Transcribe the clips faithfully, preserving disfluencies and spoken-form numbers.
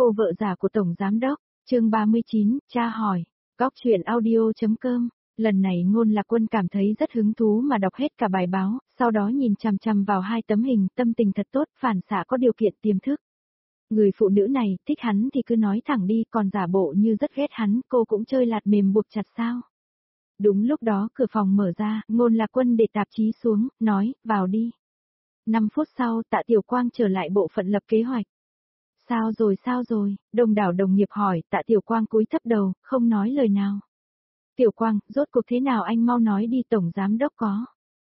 cô vợ già của Tổng Giám Đốc, chương ba mươi chín, cha hỏi, góc chuyện audio.com. Lần này Ngôn Lạc Quân cảm thấy rất hứng thú mà đọc hết cả bài báo, sau đó nhìn chằm chằm vào hai tấm hình, tâm tình thật tốt, phản xạ có điều kiện tiềm thức. Người phụ nữ này, thích hắn thì cứ nói thẳng đi, còn giả bộ như rất ghét hắn, cô cũng chơi lạt mềm buộc chặt sao. Đúng lúc đó cửa phòng mở ra, Ngôn Lạc Quân để tạp chí xuống, nói, vào đi. Năm phút sau, Tạ Tiểu Quang trở lại bộ phận lập kế hoạch. Sao rồi sao rồi, đông đảo đồng nghiệp hỏi, Tạ Tiểu Quang cúi thấp đầu, không nói lời nào. Tiểu Quang, rốt cuộc thế nào anh mau nói đi, Tổng Giám Đốc có.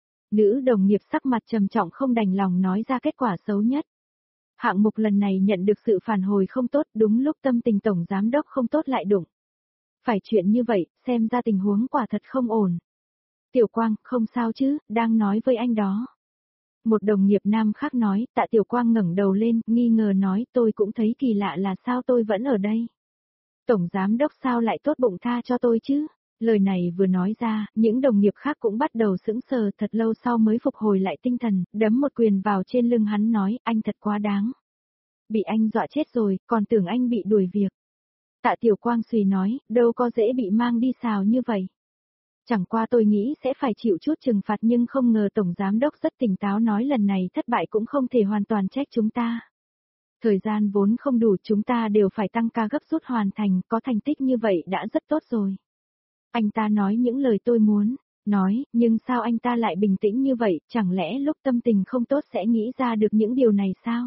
Nữ đồng nghiệp sắc mặt trầm trọng không đành lòng nói ra kết quả xấu nhất. Hạng mục lần này nhận được sự phản hồi không tốt, đúng lúc tâm tình Tổng Giám Đốc không tốt lại đụng. Phải chuyện như vậy, xem ra tình huống quả thật không ổn. Tiểu Quang, không sao chứ, đang nói với anh đó. Một đồng nghiệp nam khác nói, Tạ Tiểu Quang ngẩng đầu lên, nghi ngờ nói, tôi cũng thấy kỳ lạ là sao tôi vẫn ở đây. Tổng Giám Đốc sao lại tốt bụng tha cho tôi chứ? Lời này vừa nói ra, những đồng nghiệp khác cũng bắt đầu sững sờ, thật lâu sau mới phục hồi lại tinh thần, đấm một quyền vào trên lưng hắn nói, anh thật quá đáng. Bị anh dọa chết rồi, còn tưởng anh bị đuổi việc. Tạ Tiểu Quang suy nói, đâu có dễ bị mang đi xào như vậy. Chẳng qua tôi nghĩ sẽ phải chịu chút trừng phạt, nhưng không ngờ Tổng Giám Đốc rất tỉnh táo nói lần này thất bại cũng không thể hoàn toàn trách chúng ta. Thời gian vốn không đủ, chúng ta đều phải tăng ca gấp rút hoàn thành, có thành tích như vậy đã rất tốt rồi. Anh ta nói những lời tôi muốn nói, nhưng sao anh ta lại bình tĩnh như vậy, chẳng lẽ lúc tâm tình không tốt sẽ nghĩ ra được những điều này sao?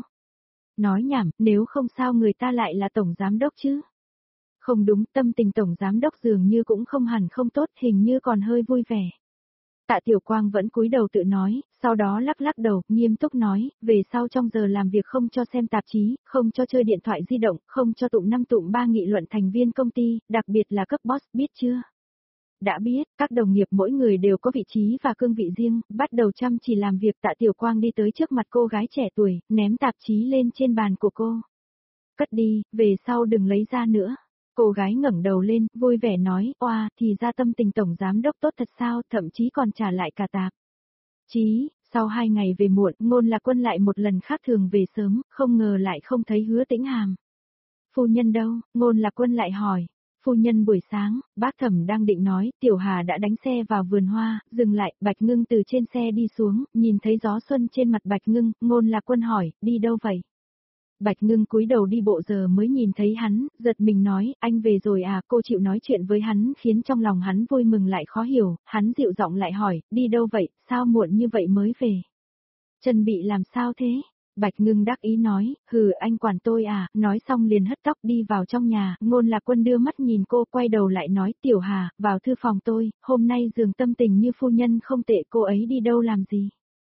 Nói nhảm, nếu không sao người ta lại là Tổng Giám Đốc chứ? Không đúng, tâm tình Tổng Giám Đốc dường như cũng không hẳn không tốt, hình như còn hơi vui vẻ. Tạ Tiểu Quang vẫn cúi đầu tự nói, sau đó lắc lắc đầu, nghiêm túc nói, về sau trong giờ làm việc không cho xem tạp chí, không cho chơi điện thoại di động, không cho tụm năm tụm ba nghị luận thành viên công ty, đặc biệt là cấp boss, biết chưa? Đã biết, các đồng nghiệp mỗi người đều có vị trí và cương vị riêng, bắt đầu chăm chỉ làm việc. Tạ Tiểu Quang đi tới trước mặt cô gái trẻ tuổi, ném tạp chí lên trên bàn của cô. Cất đi, về sau đừng lấy ra nữa. Cô gái ngẩng đầu lên, vui vẻ nói, oa, thì ra tâm tình Tổng Giám Đốc tốt thật sao, thậm chí còn trả lại cả tạp chí. Sau hai ngày về muộn, Ngôn Lạc Quân lại một lần khác thường về sớm, không ngờ lại không thấy Hứa Tĩnh Hàm. Phu nhân đâu? Ngôn Lạc Quân lại hỏi. Phu nhân buổi sáng, bác Thẩm đang định nói, Tiểu Hà đã đánh xe vào vườn hoa, dừng lại, Bạch Ngưng từ trên xe đi xuống, nhìn thấy gió xuân trên mặt Bạch Ngưng, Ngôn Lạc Quân hỏi, đi đâu vậy? Bạch Ngưng cúi đầu đi bộ giờ mới nhìn thấy hắn, giật mình nói, anh về rồi à, cô chịu nói chuyện với hắn khiến trong lòng hắn vui mừng lại khó hiểu, hắn dịu giọng lại hỏi, đi đâu vậy, sao muộn như vậy mới về? Chân bị làm sao thế? Bạch Ngưng đắc ý nói, hừ anh quản tôi à, nói xong liền hất tóc đi vào trong nhà, Ngôn Lạc Quân đưa mắt nhìn cô quay đầu lại nói, Tiểu Hà, vào thư phòng tôi, hôm nay giường tâm tình như phu nhân không tệ, cô ấy đi đâu làm gì?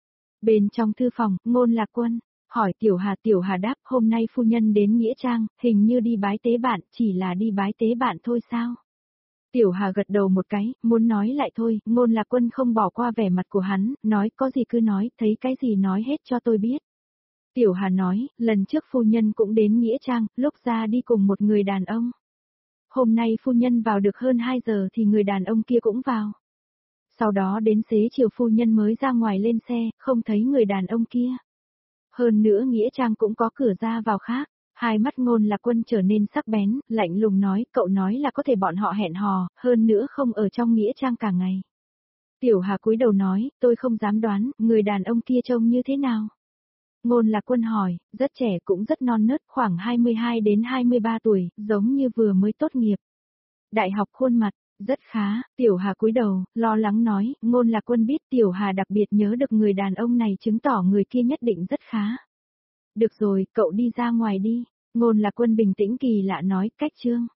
Bên trong thư phòng, Ngôn Lạc Quân hỏi Tiểu Hà. Tiểu Hà đáp, hôm nay phu nhân đến Nghĩa Trang, hình như đi bái tế bạn, chỉ là đi bái tế bạn thôi sao? Tiểu Hà gật đầu một cái, muốn nói lại thôi, Ngôn Lạc Quân không bỏ qua vẻ mặt của hắn, nói có gì cứ nói, thấy cái gì nói hết cho tôi biết. Tiểu Hà nói, lần trước phu nhân cũng đến Nghĩa Trang, lúc ra đi cùng một người đàn ông. Hôm nay phu nhân vào được hơn hai giờ thì người đàn ông kia cũng vào. Sau đó đến xế chiều phu nhân mới ra ngoài lên xe, không thấy người đàn ông kia. Hơn nữa Nghĩa Trang cũng có cửa ra vào khác. Hai mắt Ngôn Lạc Quân trở nên sắc bén, lạnh lùng nói, cậu nói là có thể bọn họ hẹn hò, hơn nữa không ở trong Nghĩa Trang cả ngày. Tiểu Hà cúi đầu nói, tôi không dám đoán, người đàn ông kia trông như thế nào? Ngôn Lạc Quân hỏi, rất trẻ cũng rất non nớt, khoảng hai mươi hai đến hai mươi ba tuổi, giống như vừa mới tốt nghiệp. Đại học, khuôn mặt, rất khá. Tiểu Hà cúi đầu, lo lắng nói, Ngôn Lạc Quân biết Tiểu Hà đặc biệt nhớ được người đàn ông này chứng tỏ người kia nhất định rất khá. Được rồi, cậu đi ra ngoài đi. Ngôn Lạc Quân bình tĩnh kỳ lạ nói, cách chương.